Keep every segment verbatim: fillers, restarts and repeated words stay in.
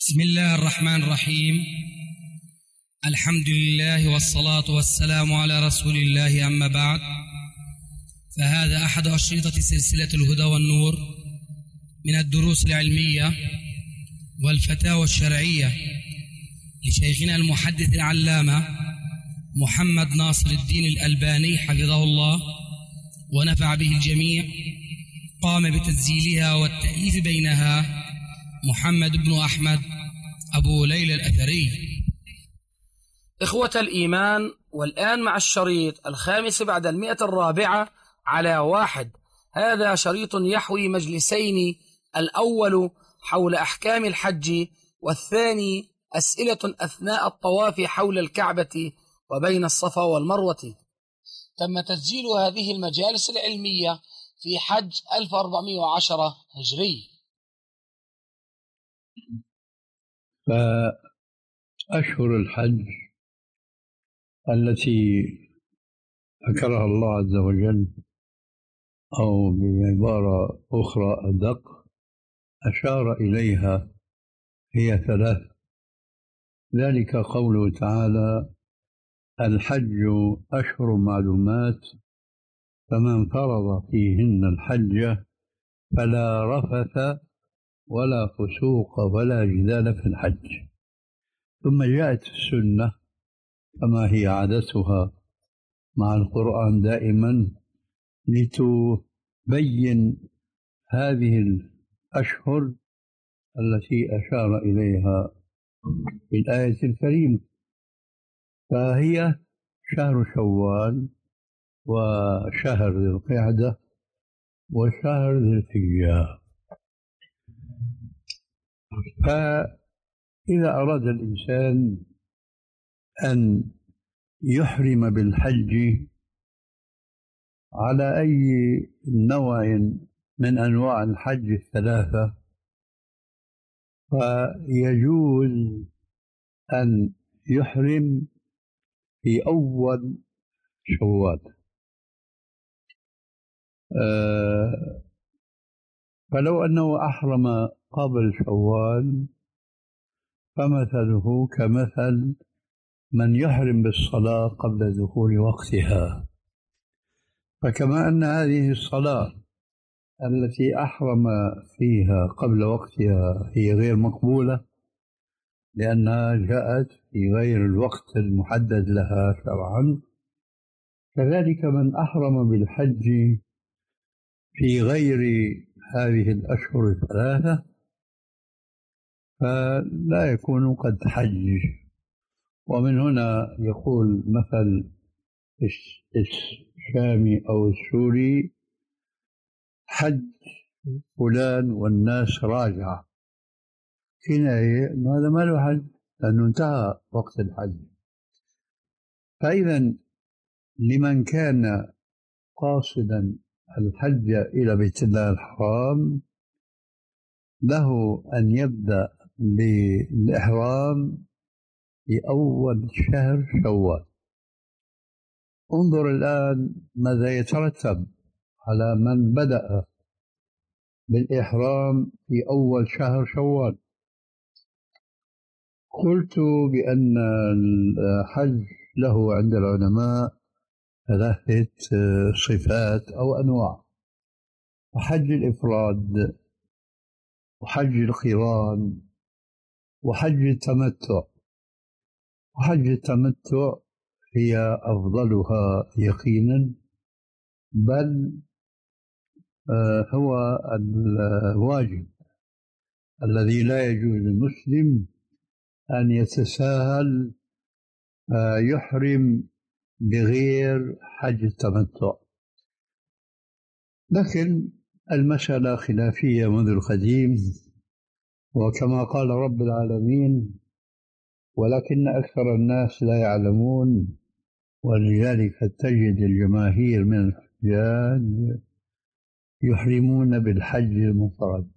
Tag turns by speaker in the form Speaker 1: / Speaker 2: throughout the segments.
Speaker 1: بسم الله الرحمن الرحيم. الحمد لله والصلاة والسلام على رسول الله، أما بعد، فهذا أحد أشرطة سلسلة الهدى والنور من الدروس العلمية والفتاوى الشرعية لشيخنا المحدث العلامة محمد ناصر الدين الألباني حفظه الله ونفع به الجميع. قام بتسجيلها والتأليف بينها محمد بن أحمد أبو ليلى الأثري.
Speaker 2: إخوة الإيمان، والآن مع الشريط الخامس بعد المئة الرابعة على واحد. هذا شريط يحوي مجلسين: الأول حول أحكام الحج، والثاني أسئلة أثناء الطواف حول الكعبة وبين الصفا والمروة. تم تسجيل هذه المجالس العلمية في حج ألف وأربعمائة وعشرة هجري.
Speaker 3: فأشهر الحج التي ذكرها الله عز وجل، أو بعبارة أخرى أدق أشار إليها، هي ثلاث. ذلك قوله تعالى: الحج أشهر معلومات، فمن فرض فيهن الحج فلا رفث ولا فسوق ولا جدال في الحج. ثم جاءت السنة كما هي عادتها مع القرآن دائما لتبين هذه الأشهر التي أشار إليها في الآية الكريمة، فهي شهر شوال وشهر ذي القعدة وشهر ذي الحجة. فإذا أراد الإنسان أن يحرم بالحج على أي نوع من أنواع الحج الثلاثة، فيجوز أن يحرم في أول شوال. أه فلو أنه أحرم قبل شوال فمثله كمثل من يحرم بالصلاة قبل دخول وقتها. فكما أن هذه الصلاة التي أحرم فيها قبل وقتها هي غير مقبولة لأنها جاءت في غير الوقت المحدد لها شرعا، كذلك من أحرم بالحج في غير هذه الأشهر الثلاثة فلا يكون قد حج. ومن هنا يقول مثل الشامي أو السوري: حج فلان والناس راجعة، كناية أنه هذا ما له حج لأنه انتهى وقت الحج. فإذا لمن كان قاصدا الحج إلى بيت الله الحرام له أن يبدأ بالإحرام في أول شهر شوال. انظر الآن ماذا يترتب على من بدأ بالإحرام في أول شهر شوال. قلت بأن الحج له عند العلماء ثلاثة صفات أو أنواع: حج الإفراد، وحج القران، وحج التمتع. وحج التمتع هي أفضلها يقينا، بل هو الواجب الذي لا يجوز للمسلم أن يتساهل يحرم بغير حج التمتع. لكن المسألة خلافية منذ القديم، وكما قال رب العالمين: ولكن أكثر الناس لا يعلمون. ولذلك تجد الجماهير من الحجاج يحرمون بالحج المفرد.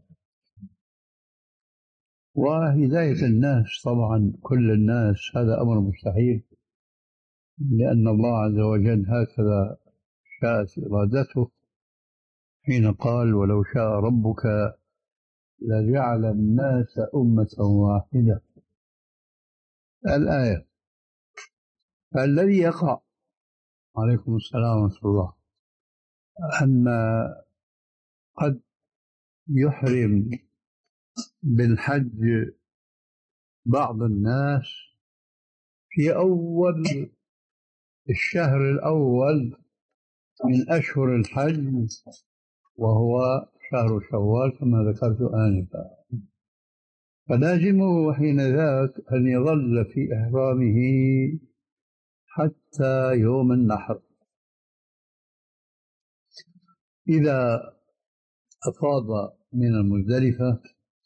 Speaker 3: وهداية الناس طبعا كل الناس هذا أمر مستحيل، لأن الله عز وجل هكذا شاءت إرادته حين قال: ولو شاء ربك لجعل الناس أمة واحدة. الآية. فالذي يقع، عليكم السلام ورحمة الله، أن قد يحرم بالحج بعض الناس في أول الشهر الأول من أشهر الحج، وهو شهر شوال كما ذكرت آنفا، فلازمه حين ذاك أن يظل في إحرامه حتى يوم النحر. إذا أفاض من المزدلفة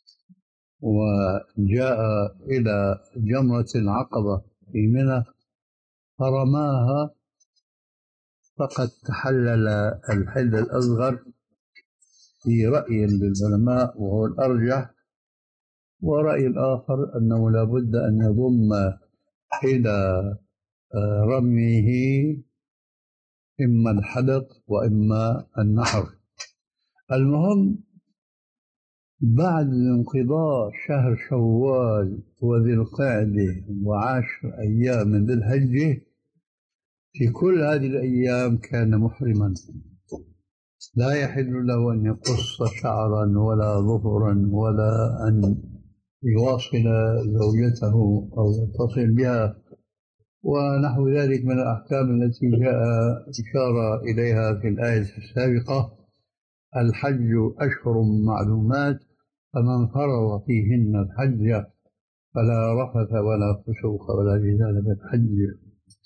Speaker 3: وجاء إلى جمرة العقبة في منى فرماها فقد تحلل الحل الأصغر في رأي للعلماء وهو الأرجح، ورأي الآخر أنه لا بد أن يضم إلى رميه إما الحلق وإما النحر. المهم بعد انقضاء شهر شوال وذي القعدة وعشر أيام من ذي الحجة، في كل هذه الأيام كان محرما، لا يحل له أن يقص شعرا ولا ظفرا ولا أن يواصل زوجته أو يتصل بها ونحو ذلك من الأحكام التي جاء إشارة إليها في الآية السابقة. الحج أشهر معلومات، فمن فرض فيهن الحج فلا رفث ولا فسوق ولا جدال بالحج،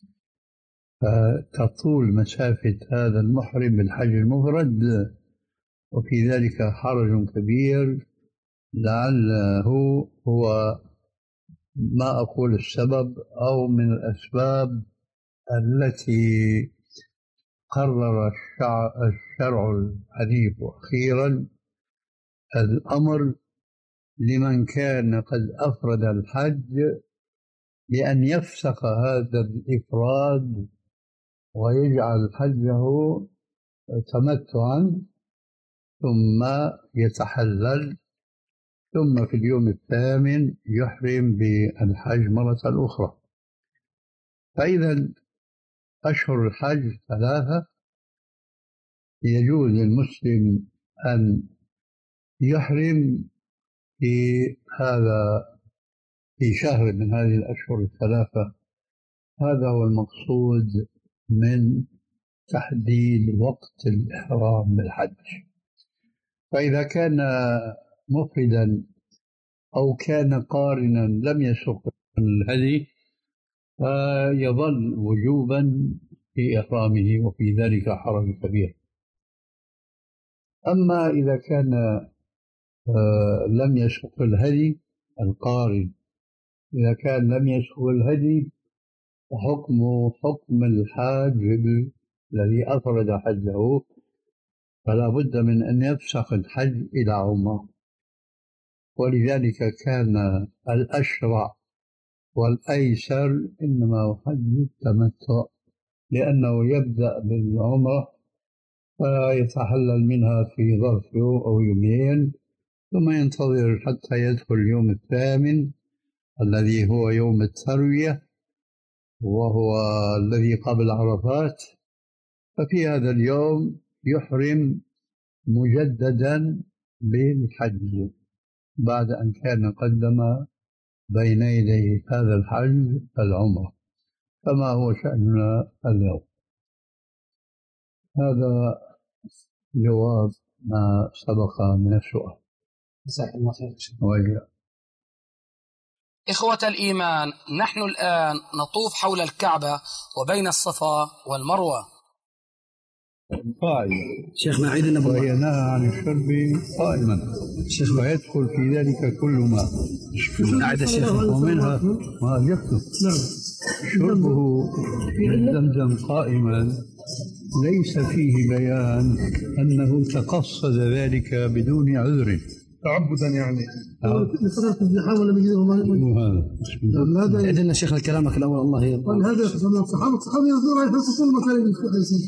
Speaker 3: فتطول مسافة هذا المحرم بالحج المفرد، وفي ذلك حرج كبير لعله هو ما أقول السبب أو من الأسباب التي قرر الشرع, الشرع الحنيف أخيرا الأمر لمن كان قد أفرد الحج بأن يفسخ هذا الإفراد ويجعل حجه تمتعا ثم يتحلل، ثم في اليوم الثامن يحرم بالحج مرة أخرى. فإذا أشهر الحج ثلاثة، يجوز للمسلم أن يحرم في هذا في شهر من هذه الأشهر الثلاثة. هذا هو المقصود من تحديد وقت الإحرام بالحج. فإذا كان مفردا أو كان قارنا لم يسق الهدي فيظل وجوبا في إحرامه، وفي ذلك حرج كبير. أما إذا كان لم يسق الهدي القارن، إذا كان لم يسق الهدي فحكمه حكم الحاج الذي أفرد حجه، فلا بد من أن يفسخ الحج إلى عمرة. ولذلك كان الأشرع والأيسر إنما هو حج التمتع، لأنه يبدأ بالعمرة فيتحلل منها في ظرف يوم أو يومين، ثم ينتظر حتى يدخل اليوم الثامن الذي هو يوم التروية وهو الذي قبل عرفات، ففي هذا اليوم يحرم مجددا بالحج بعد أن كان قدم بين يدي هذا الحج العمرة، كما هو شأننا اليوم. هذا جواب ما سبق من السؤال.
Speaker 2: جزاك الله خير. إخوة الإيمان، نحن الآن نطوف حول الكعبة وبين الصفا والمروة.
Speaker 3: قائما
Speaker 2: شيخنا عيد النبوة،
Speaker 3: وهي نهى عن الشرب قائما، ويدخل في ذلك كل ما
Speaker 2: عيد الشيخ
Speaker 3: ومنها ما يكتب شربه من زمزم قائما ليس فيه بيان أنه تقصد ذلك بدون عذر
Speaker 4: تعبدا يعني
Speaker 5: لفترة الزحام ولا بيجيهم هذا
Speaker 2: عيد لنا شيخنا كلامك الأول. الله يرضى.
Speaker 5: هذا الصحابة الصحابة يرضون يفسقون مكان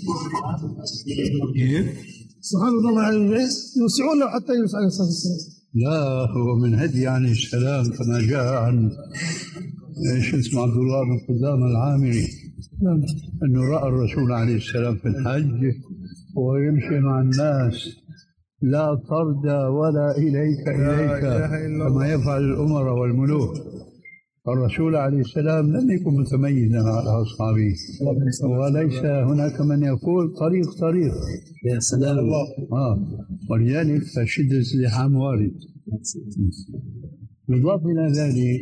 Speaker 3: كيف؟
Speaker 5: الصحابة رضي الله عنهم يوسعون له حتى يوسع عليه الصلاة والسلام.
Speaker 3: لا، هو من هدي عليه السلام كما جاء عن ايش اسمه عبد الله بن قدامة العامري انه راى الرسول عليه السلام في الحج وهو يمشي مع الناس لا طرد ولا اليك اليك كما يفعل الامراء والملوك. الرسول عليه السلام لم يكن متميزا على اصحابه، وليس هناك من يقول طريق طريق.
Speaker 2: يا سلام.
Speaker 3: اه ولذلك فشدة الزحام وارد. بالإضافة إلى ذلك،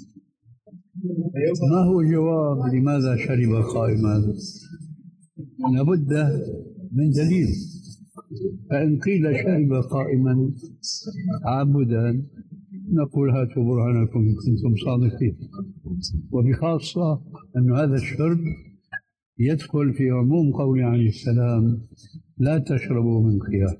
Speaker 3: ما هو الجواب لماذا شرب قائما؟ لابد من دليل. فإن قيل شرب قائما عبدا نقول هاتوا برهانكم إن كنتم صادقين، وبخاصة أن هذا الشرب يدخل في عموم قول عليه السلام لا تشربوا من خيار.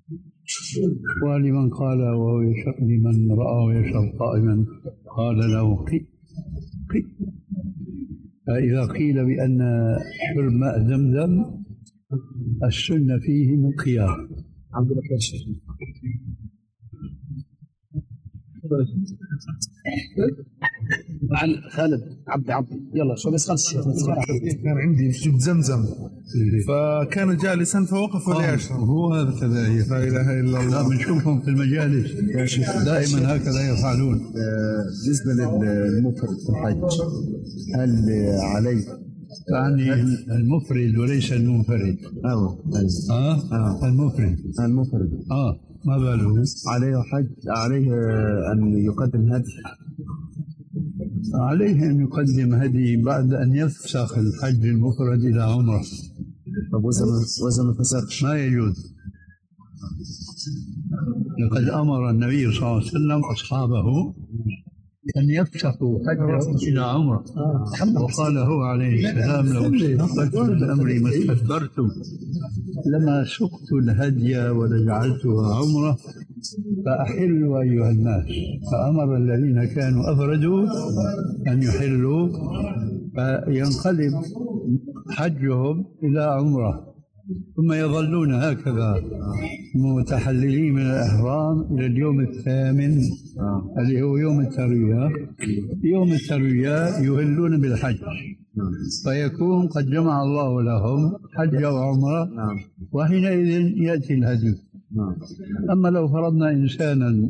Speaker 3: ولمن قال وهو يشرب، لمن رآه يشرب قائما قال له قي قي. فإذا قيل بأن شرب ماء زمزم السنة فيه من خيار.
Speaker 2: عبد الله يا شيخ. عن خالد عبد عبد يلا شو بس خلص.
Speaker 5: كان عندي جبت زمزم فكان جالسا فوقف ولا يشرب.
Speaker 3: هو هذا كذلك.
Speaker 5: لا اله الا الله.
Speaker 3: بنشوفهم في المجالس دائما هكذا يفعلون.
Speaker 4: بالنسبه للمفرد في الحج هل عليه
Speaker 3: يعني المفرد وليس المنفرد؟
Speaker 4: اه
Speaker 3: اه, آه. المفرد
Speaker 4: المفرد
Speaker 3: اه ما باله
Speaker 4: عليه حج، عليه ان يقدم هدي،
Speaker 3: عليه أن يقدم هدي بعد أن يفسخ الحج المفرد إلى عمرة.
Speaker 4: طب وإذا ما فسخش
Speaker 3: ما يجوز. لقد أمر النبي صلى الله عليه وسلم أصحابه أن يفسخوا حجه إلى عمرة، وقال هو عليه السلام لو استقبلت الأمر ما استدبرتم لما سقت الهدي ولجعلتها عمرة فأحلوا أيها الناس. فأمر الذين كانوا أفردوا أن يحلوا فينقلب حجهم إلى عمرة، ثم يظلون هكذا متحللين من الإحرام إلى اليوم الثامن اللي هو يوم التروية. يوم التروية يهلون بالحج، فيكون قد جمع الله لهم حج وعمرة، وحينئذ يأتي الهدي. أما لو فرضنا إنسانا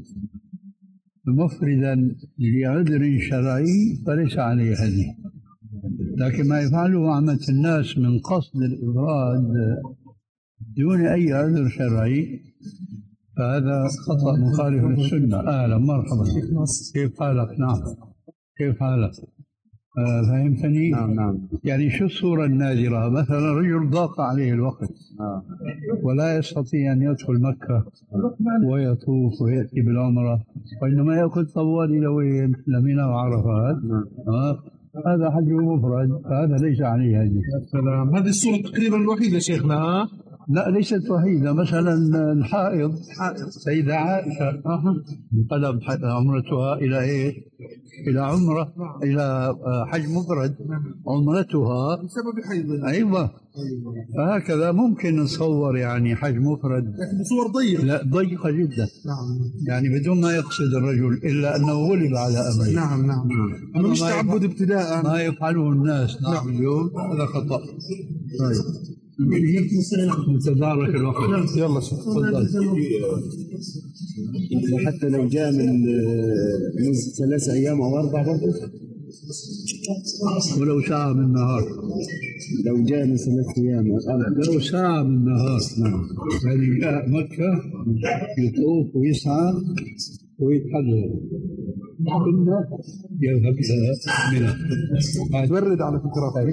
Speaker 3: مفردا لعذر شرعي فليس عليه هدي، لكن ما يفعله عامة الناس من قصد الإفراد دون أي عذر شرعي فهذا خطأ مخالف للسنة. أهلا مرحبا، كيف حالك؟ نعم كيف حالك؟ آه فهمتني؟
Speaker 4: نعم نعم.
Speaker 3: يعني شو الصورة النادرة؟ مثلا رجل ضاق عليه الوقت ولا يستطيع أن يدخل مكة ويطوف ويأتي بالعمرة، وإنما يأخذ طوال إلى وين؟ لمنى وعرفات. آه هذا حج مفرد، فهذا ليس عليه هدي.
Speaker 5: السلام. هذه الصورة تقريبا الوحيدة شيخنا.
Speaker 3: لا ليست وحيدة. مثلا الحائض سيدة عائشة انقلب عمرتها إلى إيه؟ إلى عمرة، إلى حج مفرد عمرتها
Speaker 5: بسبب حيضها.
Speaker 3: أيوة. فهكذا ممكن نصور يعني حج مفرد،
Speaker 5: لكن بصور ضيقة.
Speaker 3: لا ضيقة جدا.
Speaker 5: نعم.
Speaker 3: يعني بدون ما يقصد الرجل إلا أنه غلب على أمره.
Speaker 5: نعم نعم. أما مش تعبد ابتداء
Speaker 3: ما يفعله الناس. نعم اليوم هذا خطأ. طيب متدارك الوقت.
Speaker 5: يلا
Speaker 3: تفضل.
Speaker 4: وحتى لو جاء من من ثلاث أيام أو أربع برضه،
Speaker 3: ولو ساعة من النهار،
Speaker 4: لو جاء من ثلاث أيام
Speaker 3: لو ساعة من النهار.
Speaker 4: نعم.
Speaker 3: يعني جاء مكة يطوف ويسعى ويتحلل ثم يذهب إلى منى.
Speaker 5: تبرد على فكرة.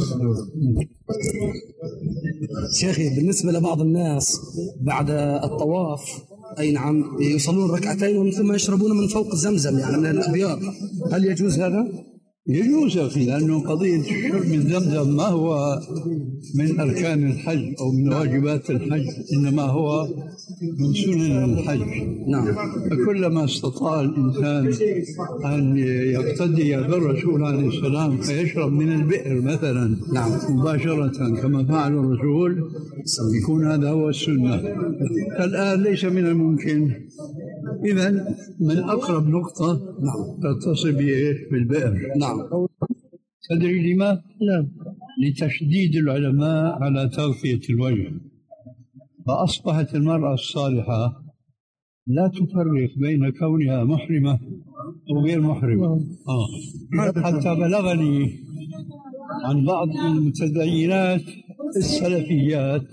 Speaker 2: شيخي بالنسبة لبعض الناس بعد الطواف أي نعم يصلون ركعتين ومن ثم يشربون من فوق زمزم يعني من الأبيار، هل يجوز هذا؟
Speaker 3: يجوز أخي، لأنه قضية الشرب من زمزم ما هو من أركان الحج أو من واجبات الحج، إنما هو من سنن الحج.
Speaker 2: نعم.
Speaker 3: فكلما استطاع الإنسان أن يقتدي بالرسول عليه السلام فيشرب من البئر مثلا
Speaker 2: نعم.
Speaker 3: مباشرة كما فعل الرسول يكون هذا هو السنة. الآن ليس من الممكن إذا من أقرب نقطة
Speaker 2: نعم
Speaker 3: تتصل بإيش؟ بالبئر.
Speaker 2: نعم
Speaker 3: تدري لما؟
Speaker 6: نعم.
Speaker 3: لتشديد العلماء على تغطية الوجه، فأصبحت المرأة الصالحة لا تفرق بين كونها محرمة أو غير محرمة. آه. حتى بلغني عن بعض المتدينات السلفيات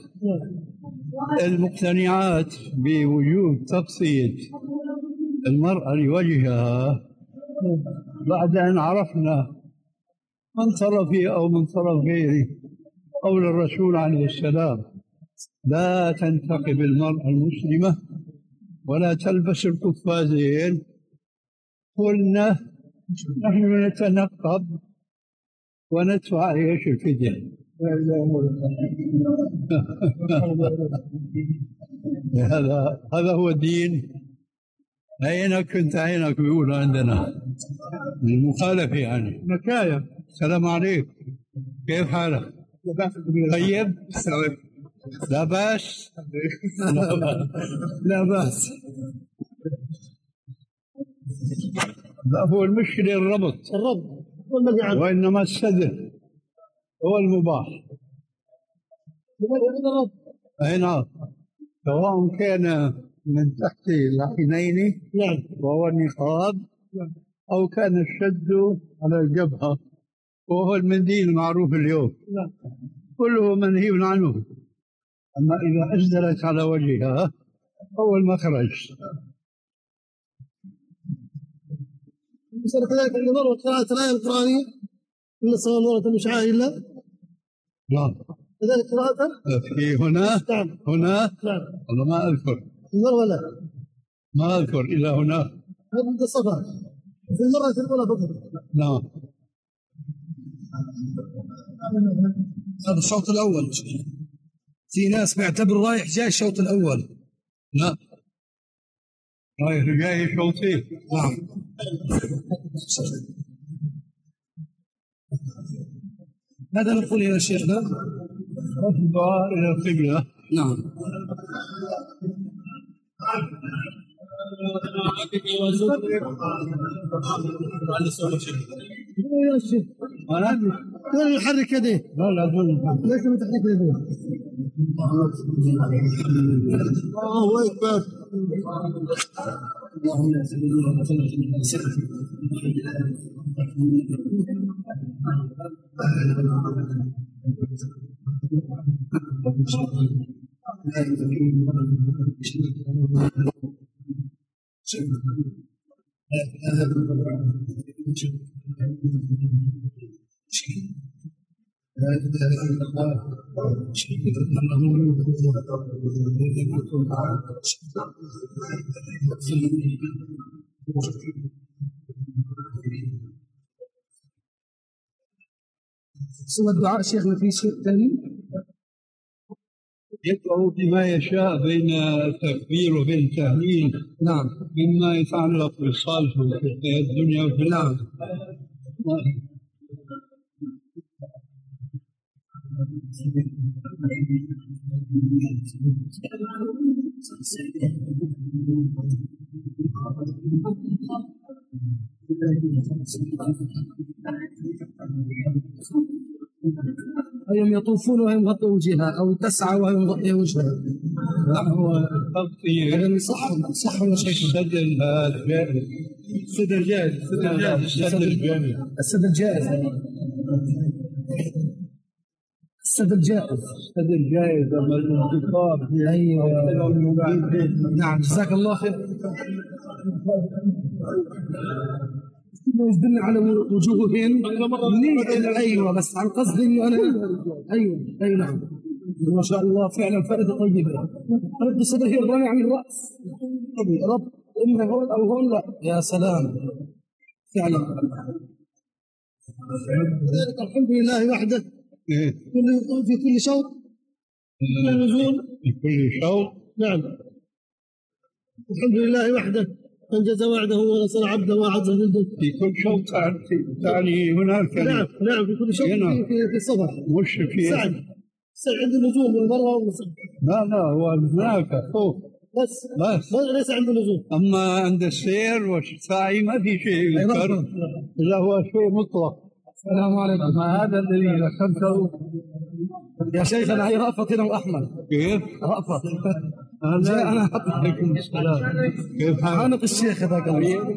Speaker 3: المقتنعات بوجوب تغطية المرأة لوجهها بعد أن عرفنا من طرفه أو من طرف غيره قول الرسول عليه السلام: لا تنتقب المرأة المسلمة ولا تلبس القفازين. قلنا نحن نتنقب وندفع ايش الفدية. هذا هذا هو الدين. عينك كنت عينك بيقول عندنا المخالفة يعني
Speaker 6: مكاية.
Speaker 3: السلام عليك، كيف حالك؟ طيب، لا بأس. لا بأس. لا، هو المشكلة الربط
Speaker 6: الرب
Speaker 3: وإنما السدر هو المباح. أي نعم، سواء كان من تحت العينين وهو النقاب أو كان الشد على الجبهة وهو المنديل المعروف اليوم، كله منهي عنه. أما إذا أسدلت على وجهها هو المخرج.
Speaker 6: مثلا كذلك النظر وقراءة الآية القرآنية إن الصلاة نورة مش عائلة.
Speaker 3: نعم.
Speaker 6: كذلك قراءة
Speaker 3: في هنا
Speaker 6: نعم.
Speaker 3: هنا
Speaker 6: نعم.
Speaker 3: والله ما أذكر
Speaker 6: النور ولا
Speaker 3: ما أذكر إلا هنا.
Speaker 6: هذا الصفا في المرأة الأولى فقط.
Speaker 3: نعم.
Speaker 1: هذا الشوط الأول. في ناس بيعتبر رايح جاي الشوط الأول.
Speaker 3: لا، رايح جاي شوطين.
Speaker 1: نعم. هذا نقول يا شيخنا
Speaker 3: الدعاء إلى القبلة.
Speaker 1: نعم.
Speaker 6: لا يحرك يديه.
Speaker 3: لا لا
Speaker 6: ليس متحرك يديه. الله أكبر.
Speaker 1: اللهم صل لا إله إلا الله سوى الدعاء شيخنا في شيء ثاني
Speaker 3: يدعو بما يشاء بين التكبير وبين التهليل.
Speaker 1: نعم.
Speaker 3: مما يتعلق بصالحه في الدنيا وفي الآخرة.
Speaker 1: أيهم يطوفون وهم يغطي وجهها أو تسعى وهم يغطي وجهها.
Speaker 3: لا، هو تغطية.
Speaker 1: هذا صح صح ولا شيء؟
Speaker 3: السد الجائز. السد الجائز. السد الجائز.
Speaker 1: السد الجائز. السد الجائز.
Speaker 3: السد الجائز. أما الانتقاب.
Speaker 1: أيوه. نعم، جزاك الله خير. يدل على وجوههم. ايوه، بس عن قصدي انه انا ايوه اي نعم ما شاء الله فعلا فائده طيبه. رد الصدر هي الرمي عن الراس. رب اما هون او هون. لا يا سلام فعلا.
Speaker 6: ذلك الحمد لله وحده كل في كل شوط من النزول
Speaker 3: في كل شوط.
Speaker 6: نعم. الحمد لله وحده أنجز وعده ونصر عبده وأعز جنده.
Speaker 3: في كل شوط تعني هناك.
Speaker 6: نعم نعم في كل شوط في, في, في الصبر.
Speaker 3: مش في
Speaker 6: سعد سعد عند النزول والمروة والنصر.
Speaker 3: لا لا، هو هناك فوق.
Speaker 6: بس
Speaker 3: بس.
Speaker 6: ليس عنده لزوم.
Speaker 3: أما عند السير والسعي ما في شيء يذكر إلا هو شيء مطلق.
Speaker 1: السلام عليكم.
Speaker 3: ما هذا الذي ذكرته
Speaker 1: يا شيخنا هي رأفت هنا وأحمد.
Speaker 3: كيف؟
Speaker 1: رأفت.
Speaker 3: أهلا.
Speaker 1: أنا
Speaker 3: عليكم السلام. كيف حالك؟
Speaker 1: عانق الشيخ هذاك.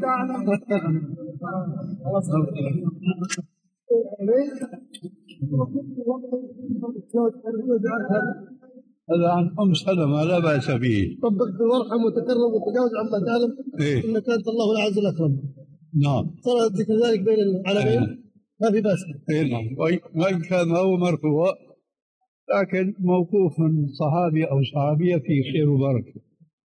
Speaker 3: هذا عن أم سلمة لا بأس به.
Speaker 6: طبقت وارحم وتكرم وتجاوز عما تعلم
Speaker 3: إيه؟
Speaker 6: انك انت الله العز الاكرم.
Speaker 3: نعم.
Speaker 6: صار ذكر ذلك بين العالمين
Speaker 3: إيه.
Speaker 6: ما في باس.
Speaker 3: إيه نعم. وإن كان هو مرفوع لكن موقوف من صحابي أو صحابية في خير وبركة.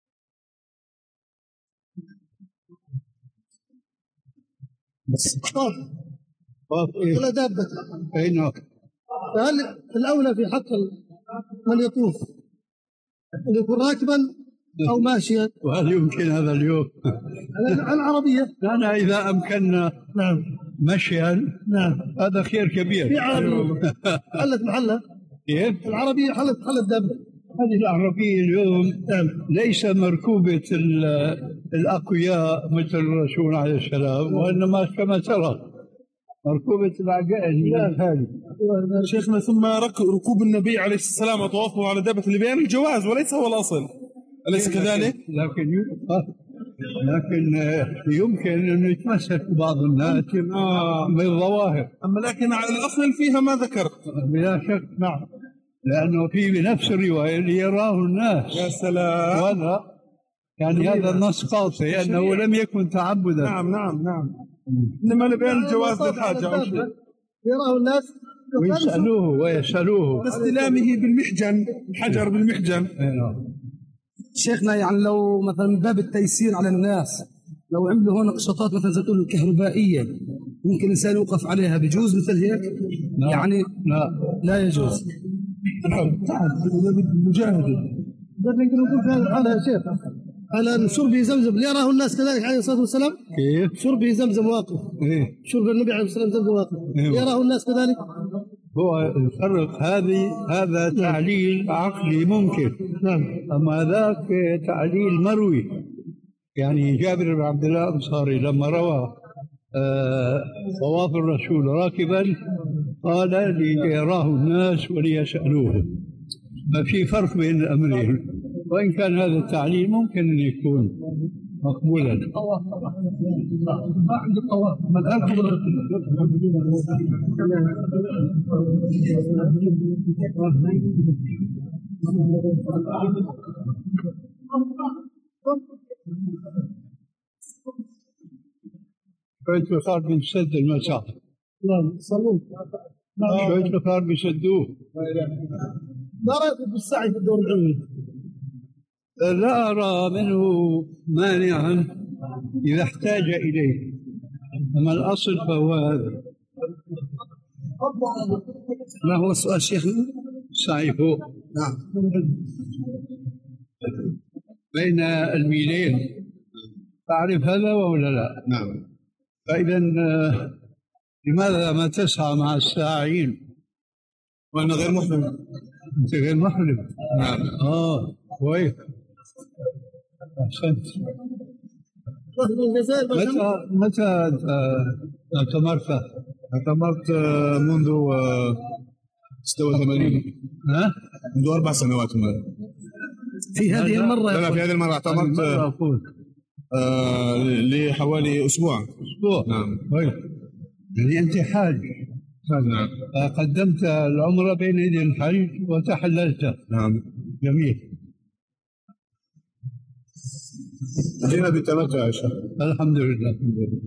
Speaker 6: بس طاف
Speaker 3: طاف إيه؟
Speaker 6: ولا دابة.
Speaker 3: أي نعم.
Speaker 6: فهل الأولى في حق من يطوف أن يكون راكبا أو ماشيا؟
Speaker 3: وهل يمكن هذا اليوم؟
Speaker 6: العربية.
Speaker 3: أنا إذا أمكننا
Speaker 6: نعم
Speaker 3: مشيا
Speaker 6: نعم
Speaker 3: هذا خير كبير.
Speaker 6: في عربية حلت محلها.
Speaker 3: كيف؟
Speaker 6: العربية حلت محل الدابة.
Speaker 3: هذه العربية اليوم ليس مركوبة الأقوياء مثل الرسول عليه السلام، وإنما كما ترى مركوبة العجائز من الحالي.
Speaker 5: شيخنا ثم ركوب النبي عليه السلام وطوافه على دابة البيان الجواز وليس هو الأصل، أليس كذلك؟
Speaker 3: لكن لكن يمكن أن يتمسك بعض الناس بالظواهر.
Speaker 5: أما لكن على الأصل فيها ما ذكرت.
Speaker 3: بلا شك. نعم. لأنه في بنفس الرواية ليراه الناس.
Speaker 5: يا سلام.
Speaker 3: وهذا يعني هذا النص قاطع لأنه لم يكن تعبدا.
Speaker 5: نعم نعم نعم. إنما لبيان الجواز للحاجة أو شيء.
Speaker 6: يراه الناس
Speaker 3: ويسألوه ويسألوه
Speaker 5: استلامه بالمحجن، حجر بالمحجن.
Speaker 1: شيخنا يعني لو مثلا من باب التيسير على الناس لو عملوا هون نقشطات مثلا زي تقول الكهربائية ممكن الإنسان يوقف عليها، بيجوز مثل هيك؟
Speaker 3: لا.
Speaker 1: يعني
Speaker 3: لا
Speaker 1: لا يجوز.
Speaker 5: مجاهدة.
Speaker 6: يمكن نقول في هذه الحالة يا شيخ على شرب زمزم ليراه الناس كذلك عليه الصلاة والسلام.
Speaker 3: كيف؟
Speaker 6: شرب زمزم واقف.
Speaker 3: إيه؟
Speaker 6: شرب النبي عليه الصلاة والسلام زمزم واقف.
Speaker 3: إيه؟
Speaker 6: يراه الناس كذلك.
Speaker 3: هو الفرق هذه هذا تعليل عقلي ممكن.
Speaker 6: نعم.
Speaker 3: أما ذاك تعليل مروي. يعني جابر بن عبد الله الأنصاري لما روى آه طواف الرسول راكبا قال ليراه الناس وليسألوه. ففي فرق بين الأمرين، وإن كان هذا التعليل ممكن أن يكون مقبولا.
Speaker 1: ما عند الطواف ما الآن
Speaker 3: شوية صار بنسد المساء.
Speaker 6: نعم صلوا.
Speaker 3: شوية صار بيسدوه.
Speaker 6: ما رأيكم بالسعي في الدور العلوي؟
Speaker 3: لا أرى منه مانعا إذا احتاج إليه، أما الأصل فهو هذا.
Speaker 1: ما هو السؤال شيخنا؟
Speaker 3: السعي فوق.
Speaker 1: نعم.
Speaker 3: بين الميلين تعرف هذا ولا لا؟
Speaker 4: نعم.
Speaker 3: فإذا لماذا ما تسعى مع الساعين
Speaker 5: وأنا غير محرم؟
Speaker 3: أنت غير محرم.
Speaker 5: نعم.
Speaker 3: آه كويس. أحسنت. متى متى اعتمرت؟
Speaker 5: اعتمرت منذ ستة وثمانين.
Speaker 3: ها؟
Speaker 5: منذ أربع سنوات.
Speaker 1: في هذه المرة
Speaker 5: لا لا في هذه المرة اعتمرت آه لحوالي أسبوع.
Speaker 3: أسبوع.
Speaker 5: نعم.
Speaker 3: كويس. يعني أنت حاج.
Speaker 5: نعم.
Speaker 3: قدمت العمرة بين يدي الحج وتحللت.
Speaker 5: نعم.
Speaker 3: جميل.
Speaker 5: جينا بالتمتع يا شيخ.
Speaker 3: الحمد لله. الحمد لله.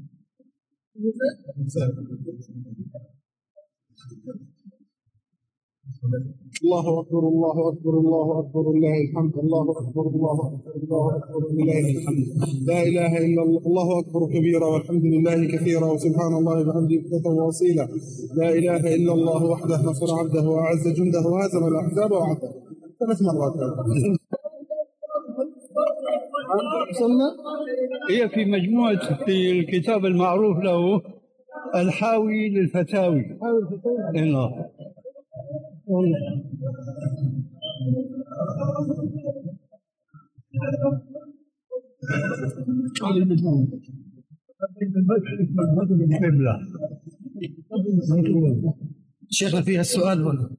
Speaker 5: الله أكبر الله أكبر الله أكبر لله الحمد. الله أكبر الله أكبر الله أكبر لله الحمد. لا إله إلا الله. الله أكبر كبيرا والحمد لله كثيرا وسبحان الله بحمده بكرة وأصيلا. لا إله إلا الله وحده نصر عبده وأعز جنده وهزم الأحزاب وعده. ثلاث مرات.
Speaker 3: هي في مجموعة في الكتاب المعروف له الحاوي للفتاوي. الله. قبلة.
Speaker 1: شيخنا فيها السؤال هنا.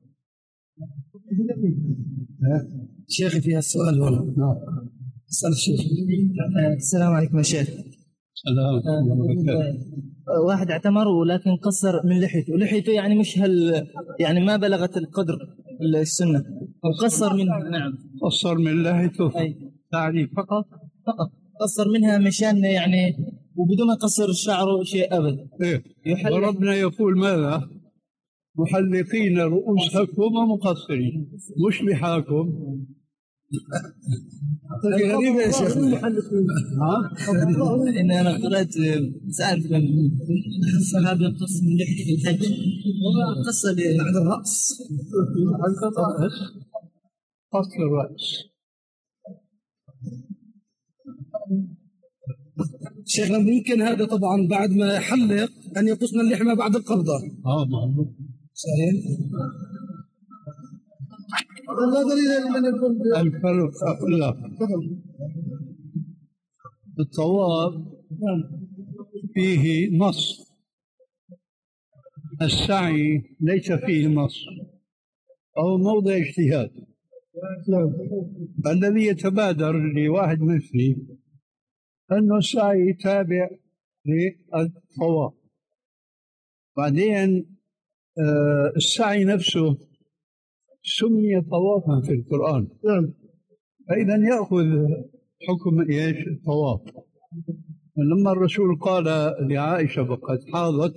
Speaker 1: شيخي فيها السؤال هنا. اسأل الشيخ.
Speaker 7: السلام عليكم يا شيخ.
Speaker 3: سلام.
Speaker 7: واحد اعتمر ولكن قصر من لحيته، لحيته يعني مش هل يعني ما بلغت القدر السنة، وقصر منها. نعم.
Speaker 3: قصر من لحيته.
Speaker 7: أي.
Speaker 3: يعني فقط.
Speaker 7: فقط قصر منها مشان يعني وبدون ما يقصر شعره شيء أبدا.
Speaker 3: إيه.
Speaker 7: يحلق.
Speaker 3: وربنا يقول ماذا؟ محلقين رؤوسكم ومقصرين، مش لحاكم.
Speaker 1: غريبة يا شيخ.
Speaker 7: إن أنا قرأت سألت من الصحابة قص من لحية الحج قص
Speaker 1: بعد الرأس.
Speaker 3: قص الرأس.
Speaker 1: شيخنا ممكن هذا طبعا بعد ما يحلق أن يقصن اللحمة بعد القبضة.
Speaker 3: اه معلوم.
Speaker 1: صحيح.
Speaker 6: لا دليل من يكون
Speaker 3: الفرق أقول لك الطواف فيه نص، السعي ليس فيه نص أو موضع اجتهاد. الذي يتبادر لواحد مثلي أنه السعي تابع للطواف. بعدين آه السعي نفسه سمي طوافا في القرآن. فإذا يأخذ حكم إيش الطواف. لما الرسول قال لعائشة وقد حاضت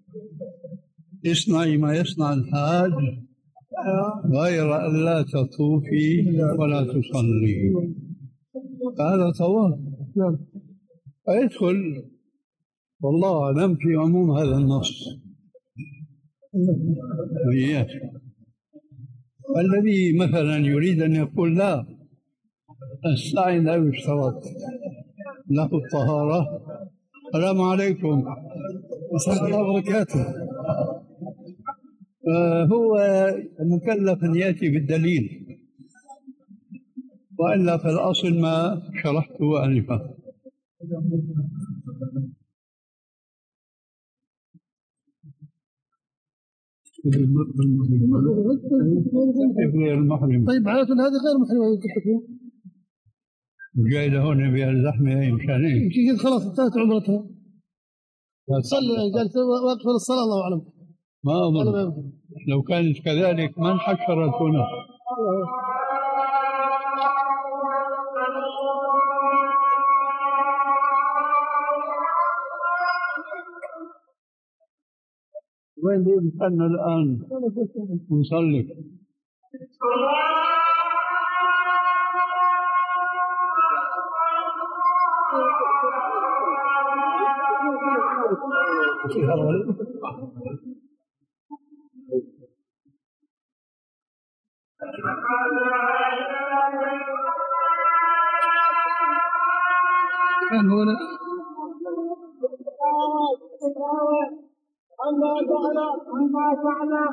Speaker 3: اصنعي ما يصنع الحاج غير أن لا تطوفي ولا تصلي، فهذا طواف. فيدخل والله أعلم في عموم هذا النص. وإياك الذي مثلا يريد أن يقول لا السعي لا يشترط له الطهارة. السلام عليكم ورحمة الله وبركاته. هو مكلف أن يأتي بالدليل، وإلا في الأصل ما شرحته آنفا. المحرم.
Speaker 6: طيب عادة هذه غير محرمة يمكن تكون
Speaker 3: جاي لهون بهالزحمة هي مشان ايه؟
Speaker 6: يمكن خلاص انتهت عمرتها. صلي جالس واقف للصلاة الله أعلم.
Speaker 3: ما أظن لو كانت كذلك ما انحشرت هنا. وين بيمكننا الآن نصلي؟
Speaker 1: كان هنا
Speaker 6: الله تعالى الله تعالى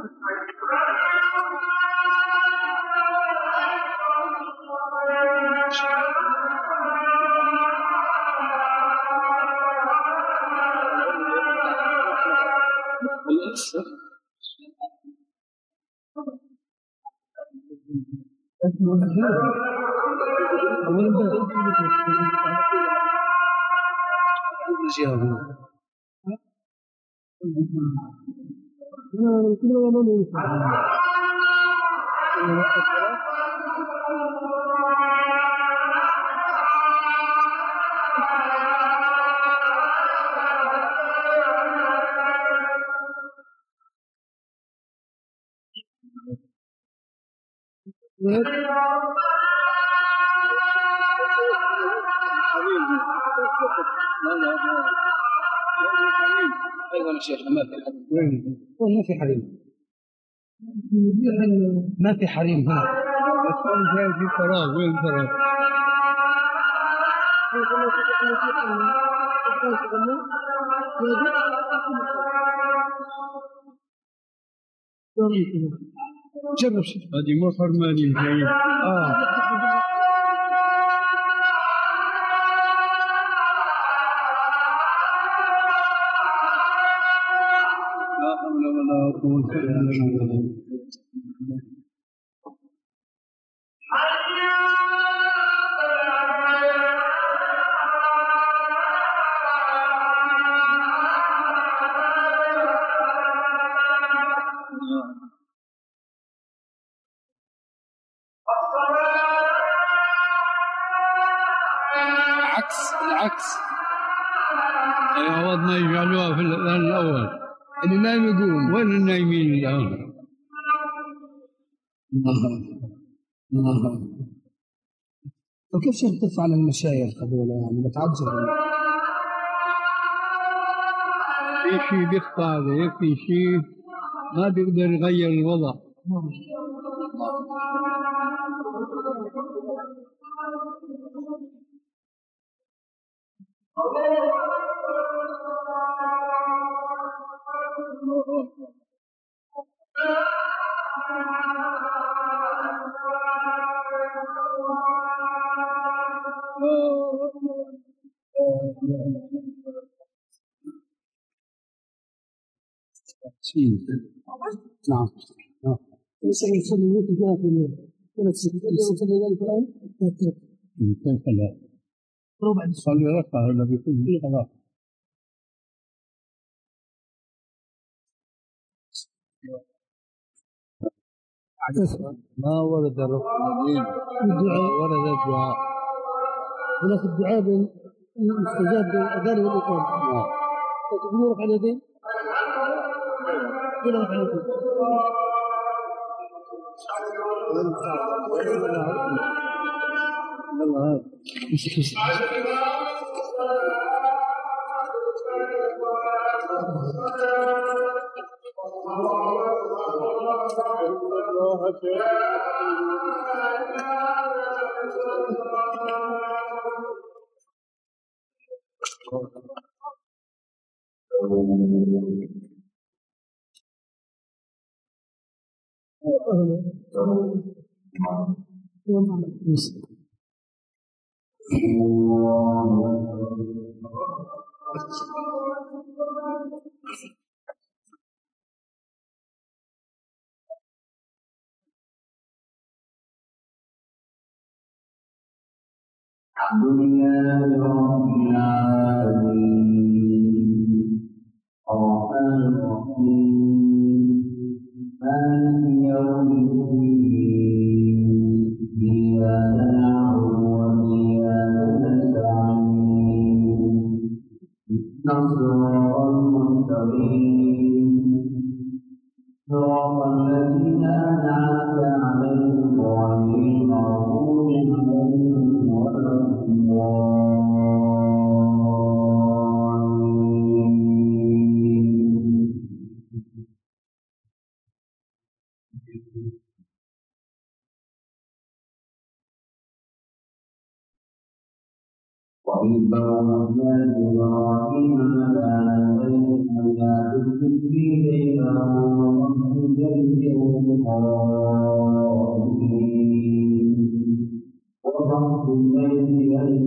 Speaker 2: أيضا شيخنا ما في حريم. وين؟ ما في حريم. ما في حريم هنا.
Speaker 3: أتكلم جاي في فراغ. وين فراغ؟
Speaker 1: جرب شيء.
Speaker 3: هذه مو حرمانية جاية.
Speaker 1: آه
Speaker 3: حول ولا قوة إلا بالله.
Speaker 2: العكس العكس
Speaker 3: عوضنا يجعلوها في الآن الأول.
Speaker 1: اللي نايم يقوم.
Speaker 3: وين النايمين الآن؟
Speaker 1: الله. وكيف شيخ تفعل المشايخ هذول يعني بتعجب.
Speaker 3: في شيء بيخفى عليه، في شيء ما بيقدر يغير الوضع.
Speaker 1: نعم. مثلا يصلي وقت جاء في الليل. ولا تصلي وصلي ذلك الآن.
Speaker 3: كيف لا؟
Speaker 1: ربع
Speaker 3: صلي ركعة ولا بيكون خلاص. ما ورد الركن الدعاء، ورد الدعاء.
Speaker 1: هناك الدعاء مستجاب للأذان والإقامة. تقول رفع اليدين. كل رفع اليدين.
Speaker 3: والله
Speaker 8: الحمد لله رب العالمين الرحمن الرحيم مالك يوم الدين إياك نعبد وإياك نستعين اهدنا الصراط المستقيم صراط الذين أنعمت عليهم غير المغضوب عليهم ولا الضالين. وإذ بوأنا لإبراهيم مكان البيت ألا تشرك بي شيئا وطهر بيتي للطائفين وطهر بيتي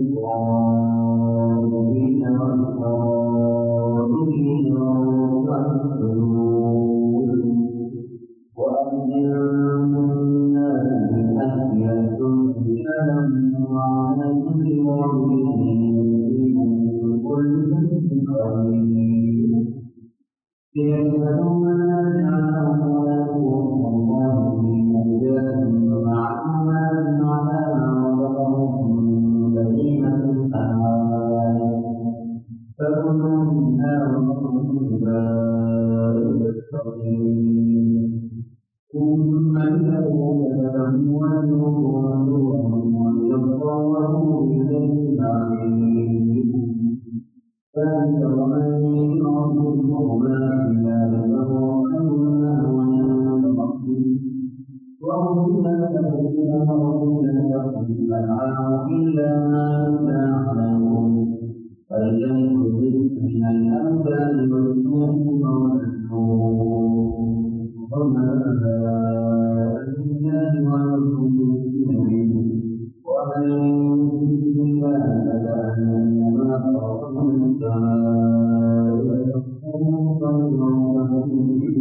Speaker 8: للطائفين والقائمين والركع السجود وأذن في الناس بالحج يأتوك رجالا وعلى كل ضامر يأتين من كل بيت قريب ليشهدوا منافع لهم ويذكروا الله في أيام معلومات على ما رزقهم من بهيمة الأنعام فكلوا منها وكلوا بائد السبيل ثم يدعون أموالهم ونورهم وليطوفوا بالبيت العتيق ذلك ومن يعظم حرمات الله فهو خير له عند ربه وأحل الذين حرموا لكم الأنعام إلا ما يتلى عليكم فالجنة الرزق من الأنبال والسوق والسوق وما أنزل ورسوله منه ومن يشرك بالله فكأنما خرج من السماء ويكفر فالله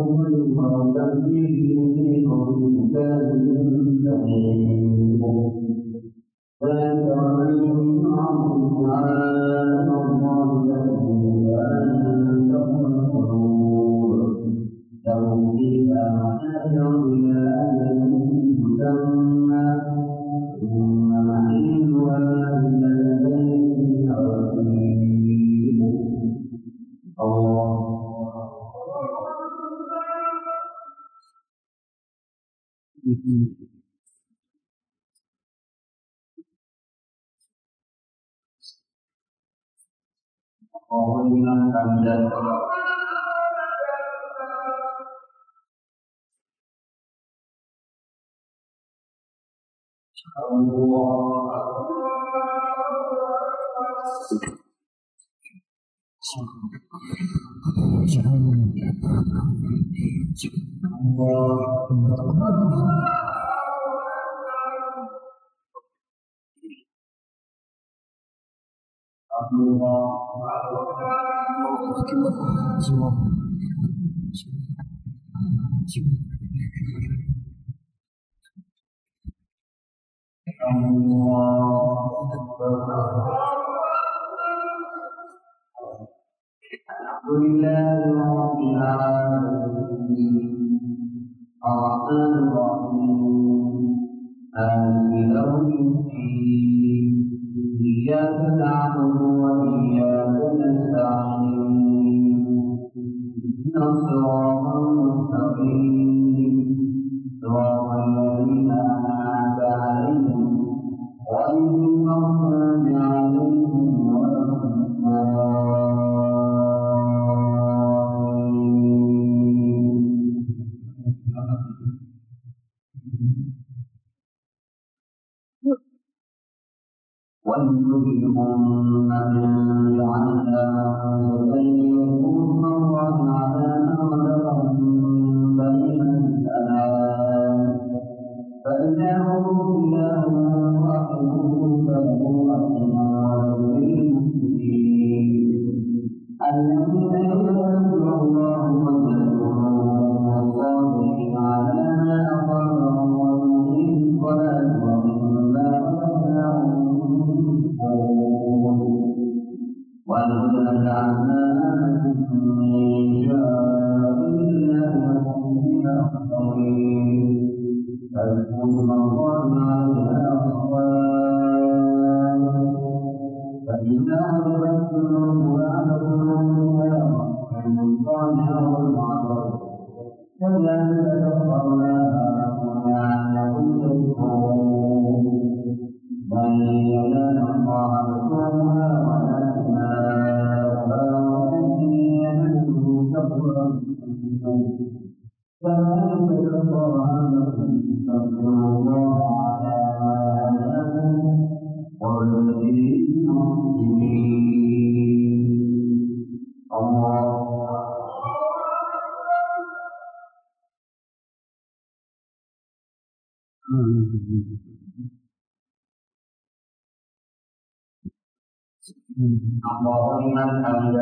Speaker 8: اللهم الحمد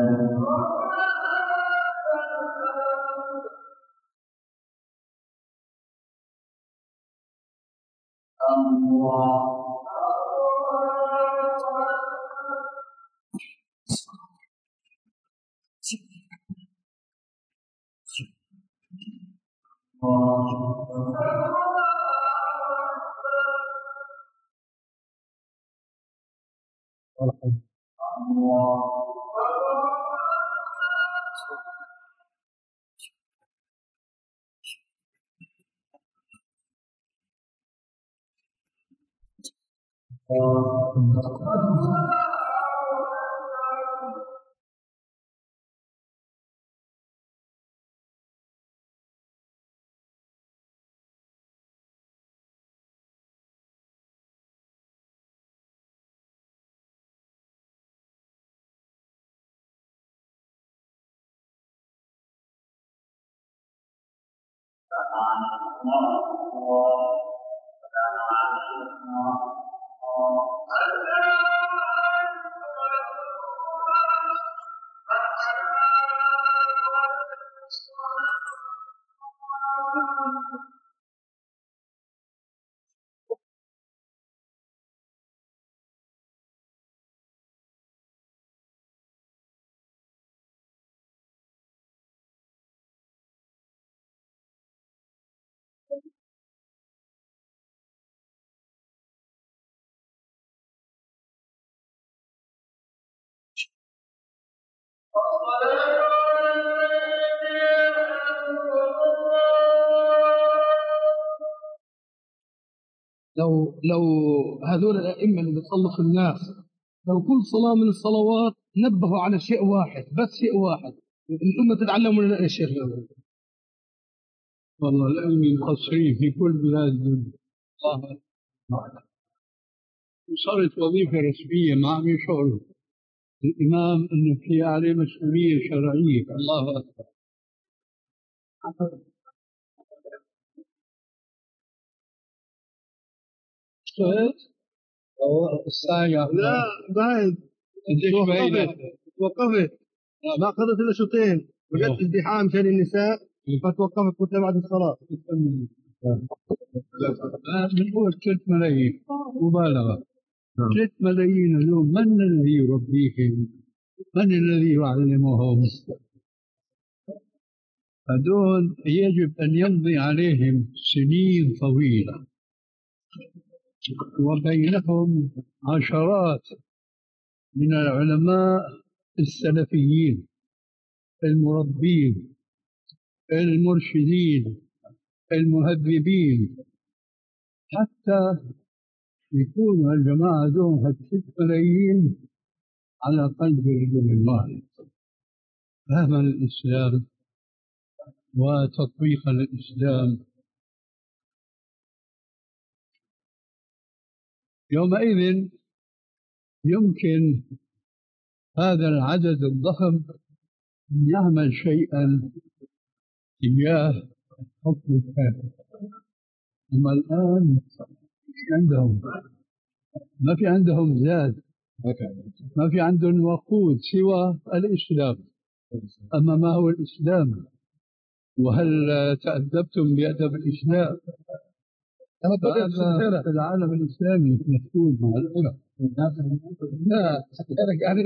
Speaker 8: الله
Speaker 1: لو لو هذول الأئمة اللي بيصلوا في الناس لو كل صلاة من الصلوات نبهوا على شيء واحد، بس شيء واحد، الأمة تتعلم من الشيء هذا.
Speaker 3: والله الأئمة مقصرين في كل بلاد الدنيا. صارت وظيفة رسمية ما عم يشعروا الإمام إنه في عليه مسؤولية شرعية. الله أكبر. اشتغلت؟ الساعة
Speaker 6: لا بعد
Speaker 3: قديش بعيدة؟
Speaker 6: توقفت ما أخذت إلا شوطين وجدت ازدحام عشان النساء فتوقفت قلت بعد الصلاة.
Speaker 3: بنقول ثلاث ملايين مبالغة. ثلاث ملايين اليوم من الذي يربيهم؟ من الذي يعلمهم؟ هذول يجب أن يمضي عليهم سنين طويلة وبينهم عشرات من العلماء السلفيين المربين المرشدين المهذبين حتى يكونوا الجماعة دون هالست ملايين على قلب رجل واحد فهما الإسلام وتطبيق الإسلام. يومئذ يمكن هذا العدد الضخم أن يعمل شيئا تجاه حكم الكافر. أما الآن في عندهم ما في عندهم زاد، ما في عندهم وقود سوى الإسلام. أما ما هو الإسلام؟ وهل تأدبتم بأدب الإسلام؟ هذا في العالم الإسلامي مفقود مع الأمة. لا يعني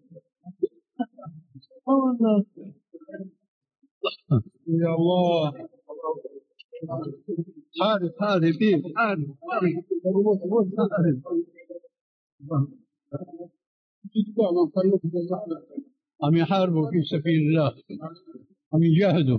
Speaker 3: يا الله حارب حارب إيه حارب عم يحاربوا في سبيل الله، عم يجاهدوا،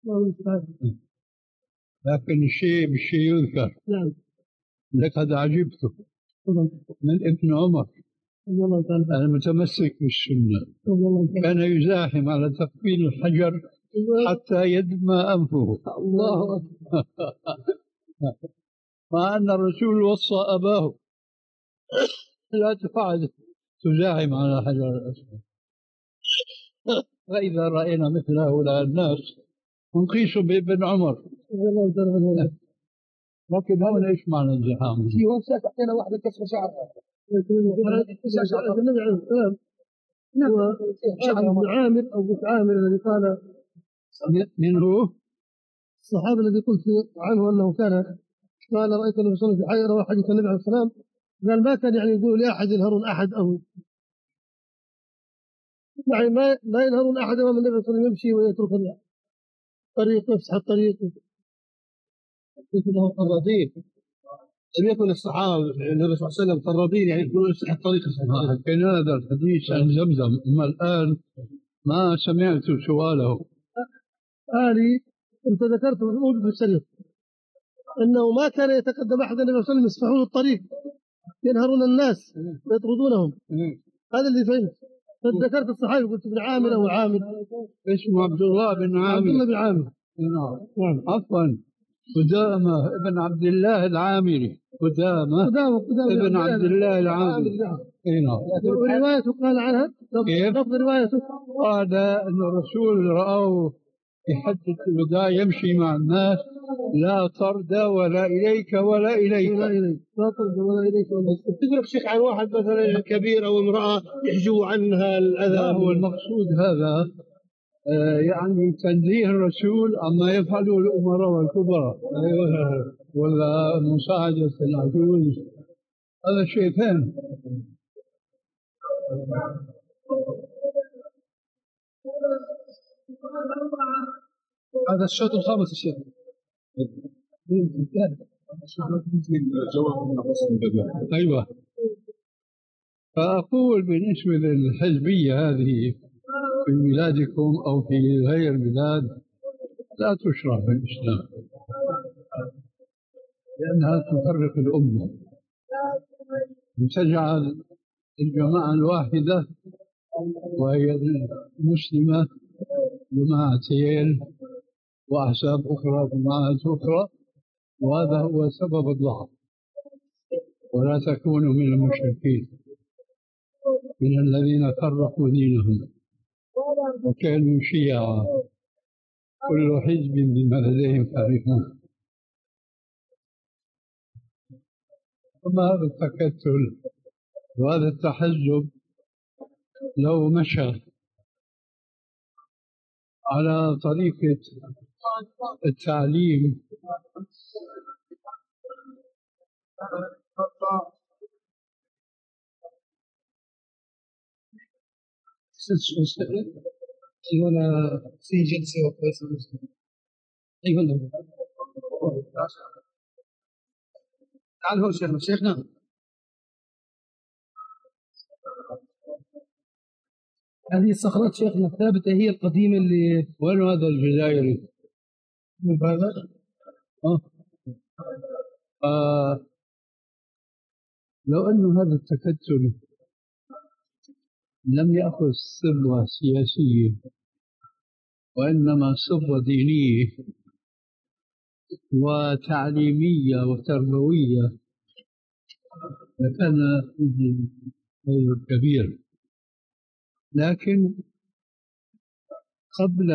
Speaker 3: لكن الشيء بالشيء يذكر. لقد عجبت من ابن عمر المتمسك بالسنة كان يزاحم على تقبيل الحجر حتى يدمى أنفه. الله مع أن الرسول وصى أباه لا تقعد تزاحم على حجر الأسود. فإذا رأينا مثل هؤلاء الناس نقيس بابن عمر. لكن هون ايش معنى الزحام؟
Speaker 1: في وسط اعطينا واحده كسر شعرها.
Speaker 6: النبي عليه السلام هو عامر او بن عامر الذي قال
Speaker 3: من هو؟
Speaker 6: الصحابي الذي قلت عنه انه كان قال رايت النبي صلى الله عليه وسلم في حي روى حديث النبي عليه السلام قال ما كان يعني يقول لاحد ينهرون احد او يعني ما ما ينهرون احد امام النبي صلى الله عليه وسلم يمشي ويترك الطريق يفسح الطريق.
Speaker 1: يكونوا طرادين لم يكن الصحابة النبي صلى الله عليه وسلم طرادين يعني يكونوا يفتح الطريق.
Speaker 3: كان هذا الحديث عن زمزم. أما الآن ما سمعت سؤاله.
Speaker 6: آلي أنت ذكرت موجود في الشريف أنه ما كان يتقدم أحد النبي صلى الله عليه وسلم يسفحون الطريق ينهرون الناس ويطردونهم. هذا اللي فهمت. فذكرت الصحابي قلت ابن عامر أو عامر
Speaker 3: اسمه عبد الله بن عامر.
Speaker 6: عبد الله بن عامر.
Speaker 3: نعم عفوا قدامة ابن عبد الله العامري. قدامة
Speaker 6: قدامة
Speaker 3: ابن عبد الله العامري. نعم.
Speaker 6: وروايته قال عنها
Speaker 3: كيف؟
Speaker 6: لفظ روايته
Speaker 3: قال أن الرسول رأوه في حجة الوداع يمشي مع الناس لا طرد ولا إليك ولا إليك.
Speaker 6: ولا إليك لا طرد ولا إليك ولا إليك.
Speaker 1: تدرك شيخ عن واحد مثلا كبير أو امرأة يحجوا عنها الأذى.
Speaker 3: هو المقصود هذا آه يعني تنزيه الرسول عما يفعله الأمراء والكبراء ولا مساعدة العجوز. هذا شيء ثاني.
Speaker 1: هذا الشوط الخامس الشيخ.
Speaker 3: أيوة. فأقول بالنسبة للحزبية هذه في بلادكم أو في غير البلاد لا تشرع في الإسلام. لأنها تفرق الأمة وتجعل الجماعة الواحدة وهي المسلمة جماعتين وأحزاب أخرى جماعات أخرى، وهذا هو سبب الضعف. ولا تكونوا من المشركين من الذين فرقوا دينهم وكانوا شيعا كل حزب بما لديهم فرحون. أما هذا التكتل وهذا التحزب لو مشى على طريقة التعليم
Speaker 1: ولا في جلسة وكويس. أيوة تعال هو شيخنا شيخنا هذه الصخرات شيخنا الثابتة هي القديمة اللي
Speaker 3: وين هذا الجزائري؟
Speaker 1: هذا
Speaker 3: آه. آه. لو أنه هذا التكتل لم يأخذ صبغة سياسية وإنما صبغة دينية وتعليمية وتربوية لكان خير كبير. لكن قبل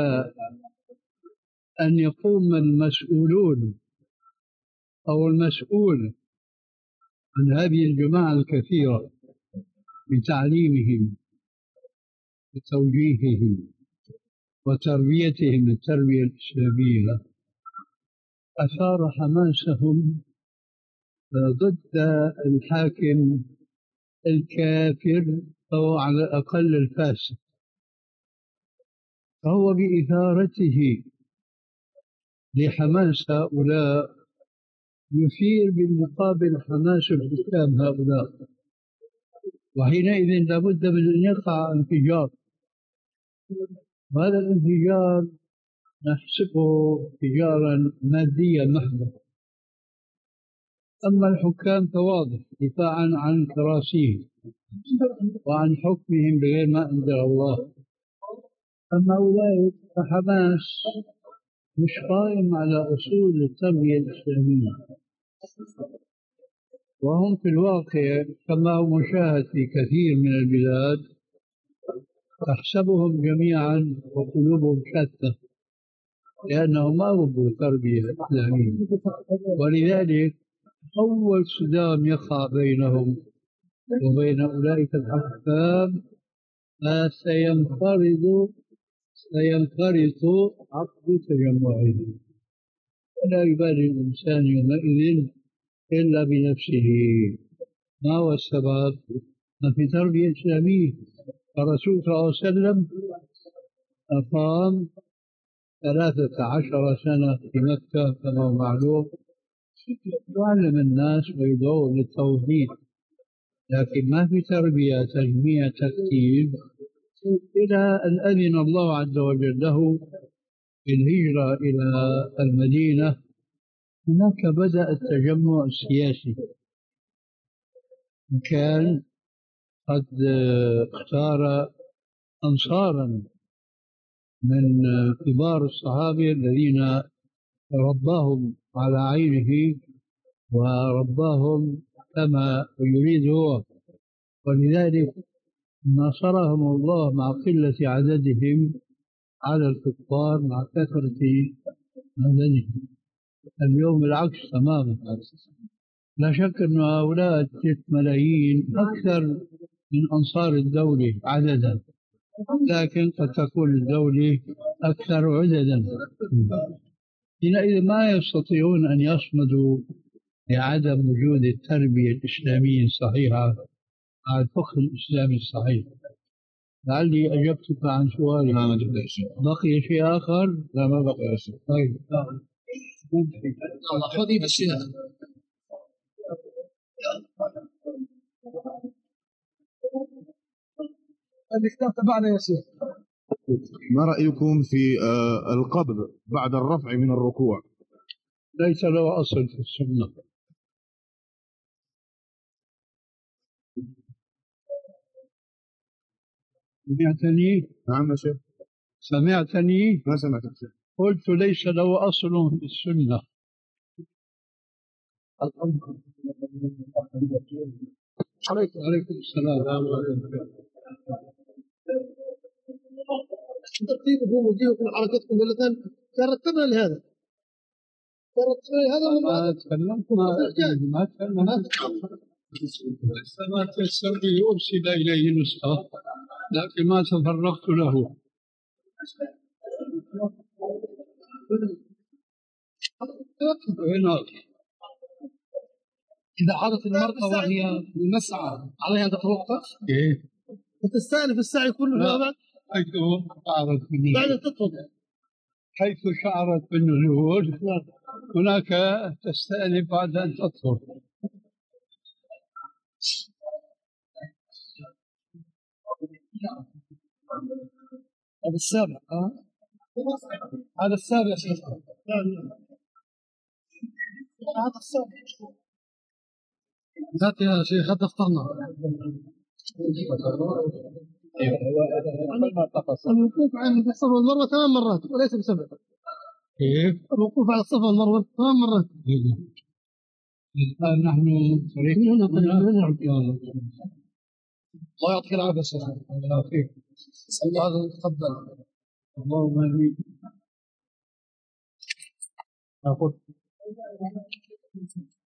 Speaker 3: أن يقوم المسؤولون أو المسؤول عن هذه الجماعة الكثيرة بتعليمهم وتوجيههم وتربيتهم التربية الإسلامية أثار حماسهم ضد الحاكم الكافر أو على الأقل الفاسد، فهو بإثارته لحماس هؤلاء يثير بالمقابل حماس الحكام هؤلاء، وحينئذ لابد من أن يقع انفجار. وهذا الانفجار نحسبه انفجارا ماديا محضا. أما الحكام فواضح دفاعا عن كراسيهم وعن حكمهم بغير ما أنزل الله. أما أولئك فحماس مش قائم على أصول التربية الإسلامية، وهم في الواقع كما هو مشاهد في كثير من البلاد تحسبهم جميعا وقلوبهم شتى لأنهم ما ربوا تربية إسلامية. ولذلك أول صدام يقع بينهم وبين أولئك الأحكام سينفرد سينفرط عقد تجمعهم، ولا يبالي الإنسان يومئذ إلا بنفسه. ما هو السبب؟ ما في تربية إسلامية. الرسول صلى الله عليه وسلم أقام ثلاثة عشر سنة في مكة كما هو معلوم، يعلم الناس ويدعو للتوحيد، لكن ما في تربية تجميع ترتيب إلى أن أذن الله عز وجل له بالهجرة إلى المدينة. هناك بدأ التجمع السياسي، كان قد اختار أنصارا من كبار الصحابة الذين رباهم على عينه ورباهم كما يريد هو، ولذلك نصرهم الله مع قلة عددهم على الكفار مع كثرة عددهم. اليوم العكس تماما. لا شك أن هؤلاء ست ملايين أكثر من أنصار الدولة عددا، لكن قد تكون الدولة أكثر عددا. حينئذ ما يستطيعون أن يصمدوا لعدم وجود التربية الإسلامية الصحيحة مع الفقه الإسلامي الصحيح. لعلي أجبتك عن سؤالي.
Speaker 5: ما جبت شيء.
Speaker 3: بقي شيء آخر؟
Speaker 5: لا ما بقي شيء.
Speaker 3: طيب.
Speaker 1: الله خذي بالشيخ. الكتاب تبعنا يا شيخ.
Speaker 5: ما رأيكم في آه القبض بعد الرفع من الركوع؟
Speaker 3: ليس له أصل في السنة. سمعتني؟
Speaker 5: نعم يا شيخ.
Speaker 3: سمعتني؟
Speaker 5: ما سمعت يا شيخ.
Speaker 3: قلت ليس له أصل في السنة. عليكم عليكم السلام.
Speaker 6: ترتيبكم وجيهكم وحركتكم اللسان ترتبنا لهذا ترتبنا لهذا
Speaker 3: ما تكلمت ما تكلمت ما تيسر لي أرسل إليه نسخة لكن ما تفرغت له. هنا
Speaker 1: إذا حاضت المرأة وهي في المسعى عليها أن تتوقف؟
Speaker 3: إيه؟
Speaker 6: وتستأنف السعي كله
Speaker 3: لا.
Speaker 6: فيما بعد
Speaker 3: حيث شعرت بالنزول
Speaker 6: بعد أن تطلب
Speaker 3: حيث شعرت بالنزول هناك تستأنف بعد أن تطهر.
Speaker 1: هذا السابع ها؟ هذا السابع يا شيخ. هذا السابع. ذات يا شيخ حتى اخترنا.
Speaker 6: الوقوف عند الصفا والمروة ثمان مرات وليس بسبع.
Speaker 3: كيف؟
Speaker 6: الوقوف على الصفا والمروة ثمان مرات.
Speaker 3: الآن نحن
Speaker 6: هنا هنا
Speaker 1: الله يعطيك العافية يا شيخ. الله يعافيك. الله تفضل.
Speaker 3: اللهم آمين.
Speaker 1: أخذ.